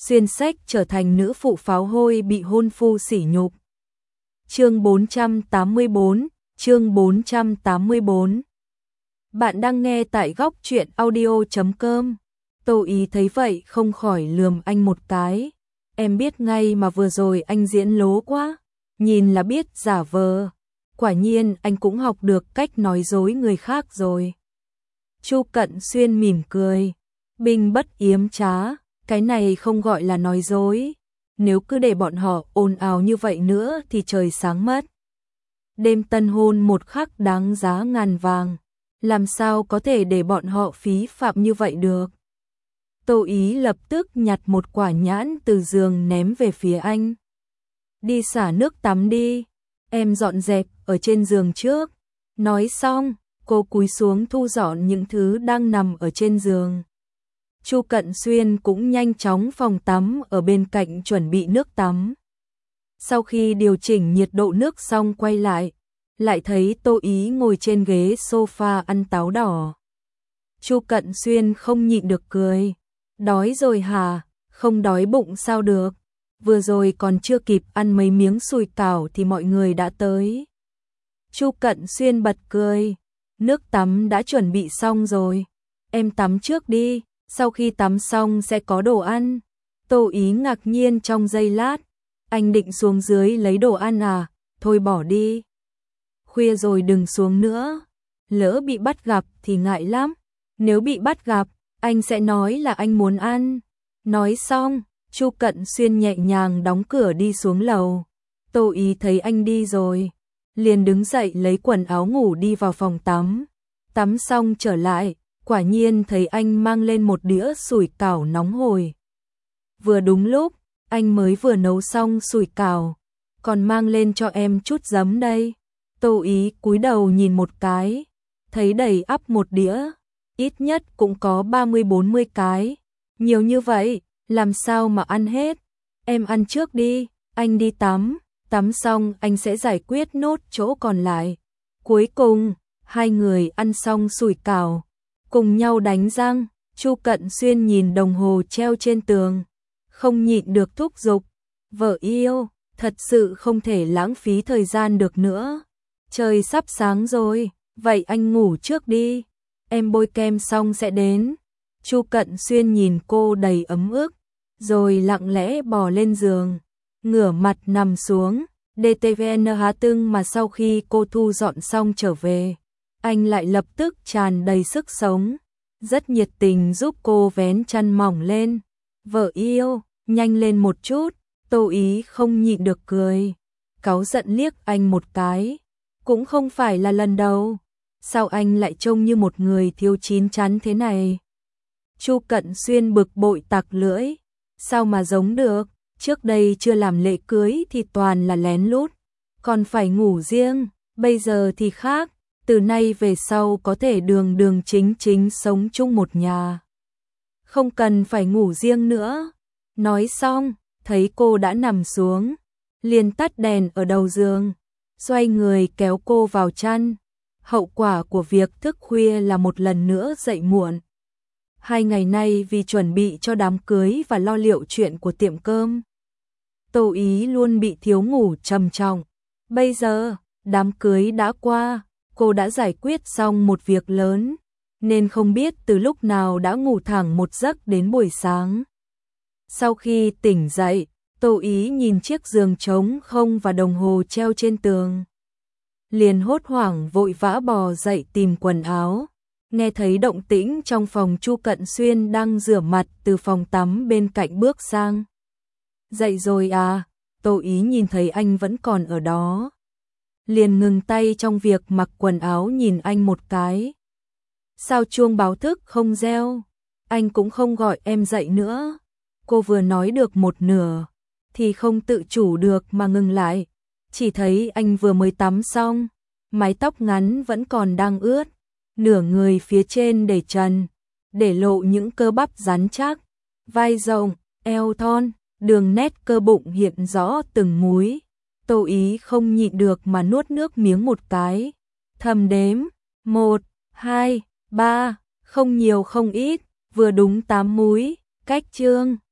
xuyên sách trở thành nữ phụ pháo hôi bị hôn phu sỉ nhục. Chương 484, chương 484. Bạn đang nghe tại góc truyện audio.com. Tô Ý thấy vậy không khỏi lườm anh một cái. Em biết ngay mà vừa rồi anh diễn lố quá, nhìn là biết giả vờ. Quả nhiên anh cũng học được cách nói dối người khác rồi. Chu Cận Xuyên mỉm cười, binh bất yếm trá, cái này không gọi là nói dối. Nếu cứ để bọn họ ồn ào như vậy nữa thì trời sáng mất. Đêm tân hôn một khắc đáng giá ngàn vàng, làm sao có thể để bọn họ phí phạm như vậy được. Tô Ý lập tức nhặt một quả nhãn từ giường ném về phía anh. Đi xả nước tắm đi, em dọn dẹp ở trên giường trước. Nói xong, cô cúi xuống thu dọn những thứ đang nằm ở trên giường. Chu Cận Xuyên cũng nhanh chóng phòng tắm ở bên cạnh chuẩn bị nước tắm. Sau khi điều chỉnh nhiệt độ nước xong quay lại thấy Tô Ý ngồi trên ghế sofa ăn táo đỏ. Chu Cận Xuyên không nhịn được cười. Đói rồi hả? Không đói bụng sao được? Vừa rồi còn chưa kịp ăn mấy miếng sủi cảo thì mọi người đã tới. Chu Cận Xuyên bật cười. Nước tắm đã chuẩn bị xong rồi. Em tắm trước đi, sau khi tắm xong sẽ có đồ ăn. Tô Ý ngạc nhiên trong giây lát. Anh định xuống dưới lấy đồ ăn à? Thôi bỏ đi. Khuya rồi đừng xuống nữa. Lỡ bị bắt gặp thì ngại lắm. Nếu bị bắt gặp, anh sẽ nói là anh muốn ăn. Nói xong, Chu Cận Xuyên nhẹ nhàng đóng cửa đi xuống lầu. Tô Ý thấy anh đi rồi, liền đứng dậy lấy quần áo ngủ đi vào phòng tắm. Tắm xong trở lại, quả nhiên thấy anh mang lên một đĩa sủi cảo nóng hổi. Vừa đúng lúc, anh mới vừa nấu xong sủi cảo, còn mang lên cho em chút giấm đây. Tô Ý cúi đầu nhìn một cái, thấy đầy ắp một đĩa, ít nhất cũng có 30-40 cái. Nhiều như vậy, làm sao mà ăn hết? Em ăn trước đi, anh đi tắm, tắm xong anh sẽ giải quyết nốt chỗ còn lại. Cuối cùng, hai người ăn xong sủi cảo, cùng nhau đánh răng. Chu Cận Xuyên nhìn đồng hồ treo trên tường, không nhịn được thúc giục. Vợ yêu, thật sự không thể lãng phí thời gian được nữa. Trời sắp sáng rồi, vậy anh ngủ trước đi. Em bôi kem xong sẽ đến. Chu Cận Xuyên nhìn cô đầy ấm ức, rồi lặng lẽ bò lên giường, ngửa mặt nằm xuống. DTVN há tưng mà sau khi cô thu dọn xong trở về, anh lại lập tức tràn đầy sức sống, rất nhiệt tình giúp cô vén chăn mỏng lên. Vợ yêu, nhanh lên một chút. Tô Ý không nhịn được cười, cáu giận liếc anh một cái. Cũng không phải là lần đầu, sao anh lại trông như một người thiếu chín chắn thế này? Chu Cận Xuyên bực bội tặc lưỡi, sao mà giống được, trước đây chưa làm lễ cưới thì toàn là lén lút, còn phải ngủ riêng, bây giờ thì khác, từ nay về sau có thể đường đường chính chính sống chung một nhà. Không cần phải ngủ riêng nữa. Nói xong, thấy cô đã nằm xuống, liền tắt đèn ở đầu giường, xoay người kéo cô vào chăn. Hậu quả của việc thức khuya là một lần nữa dậy muộn. 2 ngày nay vì chuẩn bị cho đám cưới và lo liệu chuyện của tiệm cơm, Tô Ý luôn bị thiếu ngủ trầm trọng. Bây giờ, đám cưới đã qua, cô đã giải quyết xong một việc lớn, nên không biết từ lúc nào đã ngủ thẳng một giấc đến buổi sáng. Sau khi tỉnh dậy, Tô Ý nhìn chiếc giường trống không và đồng hồ treo trên tường, liền hốt hoảng vội vã bò dậy tìm quần áo. Nghe thấy động tĩnh trong phòng, Chu Cận Xuyên đang rửa mặt từ phòng tắm bên cạnh bước sang. Dậy rồi à? Tô Ý nhìn thấy anh vẫn còn ở đó, liền ngừng tay trong việc mặc quần áo nhìn anh một cái. Sao chuông báo thức không reo? Anh cũng không gọi em dậy nữa. Cô vừa nói được một nửa thì không tự chủ được mà ngừng lại. Chỉ thấy anh vừa mới tắm xong, mái tóc ngắn vẫn còn đang ướt, nửa người phía trên để trần, để lộ những cơ bắp rắn chắc, vai rộng, eo thon, đường nét cơ bụng hiện rõ từng múi. Tô Ý không nhịn được mà nuốt nước miếng một cái, thầm đếm, 1, 2, 3, không nhiều không ít, vừa đúng 8 múi. Cách chương